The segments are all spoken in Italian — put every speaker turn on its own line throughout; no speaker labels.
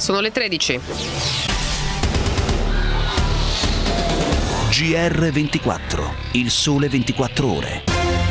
Sono le 13.
GR24, il sole 24 ore.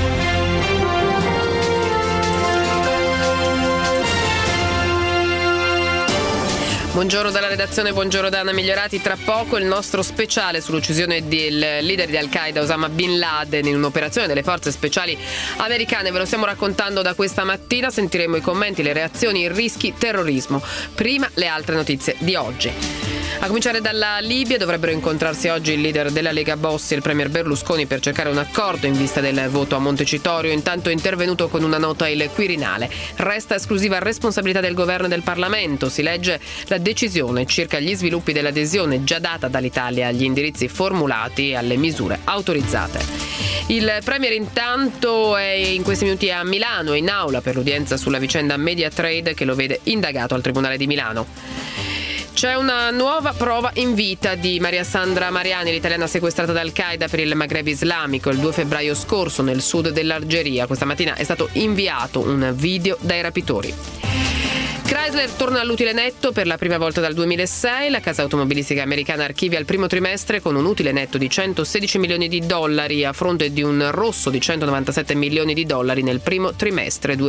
Buongiorno dalla redazione, buongiorno da Anna Migliorati. Tra poco il nostro speciale sull'uccisione del leader di Al-Qaeda Osama Bin Laden in un'operazione delle forze speciali americane. Ve lo stiamo raccontando da questa mattina, sentiremo i commenti, le reazioni, i rischi terrorismo. Prima le altre notizie di oggi. A cominciare dalla Libia, dovrebbero incontrarsi oggi il leader della Lega Bossi e il premier Berlusconi per cercare un accordo in vista del voto a Montecitorio. Intanto è intervenuto con una nota il Quirinale. Resta esclusiva responsabilità del governo e del Parlamento. Si legge la decisione circa gli sviluppi dell'adesione già data dall'Italia agli indirizzi formulati e alle misure autorizzate. Il premier intanto è in questi minuti a Milano e in aula per l'udienza sulla vicenda Mediatrade che lo vede indagato al Tribunale di Milano. C'è una nuova prova in vita di Maria Sandra Mariani, l'italiana sequestrata da Al-Qaeda per il Maghreb islamico il 2 febbraio scorso nel sud dell'Algeria. Questa mattina è stato inviato un video dai rapitori. Chrysler torna all'utile netto per la prima volta dal 2006. La casa automobilistica americana archivia il primo trimestre con un utile netto di $116 milioni a fronte di un rosso di $197 milioni nel primo trimestre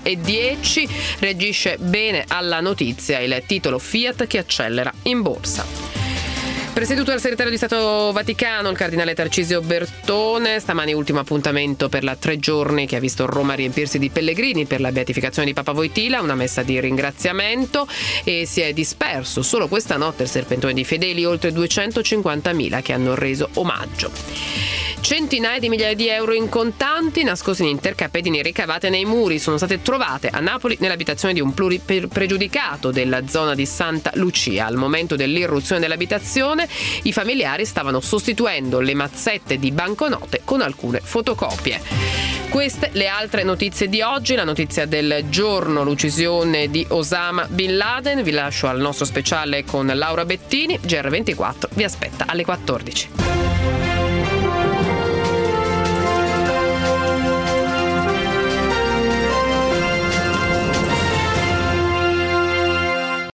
2010. Reagisce bene alla notizia il titolo Fiat che accelera in borsa. Presieduto dal segretario di Stato Vaticano, il cardinale Tarcisio Bertone, stamani ultimo appuntamento per la 3 giorni che ha visto Roma riempirsi di pellegrini per la beatificazione di Papa Wojtyla, una messa di ringraziamento, e si è disperso solo questa notte il serpentone di fedeli, oltre 250.000 che hanno reso omaggio. Centinaia di migliaia di euro in contanti nascosti in intercappedini ricavate nei muri sono state trovate a Napoli nell'abitazione di un pluripregiudicato della zona di Santa Lucia. Al momento dell'irruzione dell'abitazione i familiari stavano sostituendo le mazzette di banconote con alcune fotocopie. Queste le altre notizie di oggi, la notizia del giorno, l'uccisione di Osama Bin Laden. Vi lascio al nostro speciale con Laura Bettini. GR24 vi aspetta alle 14.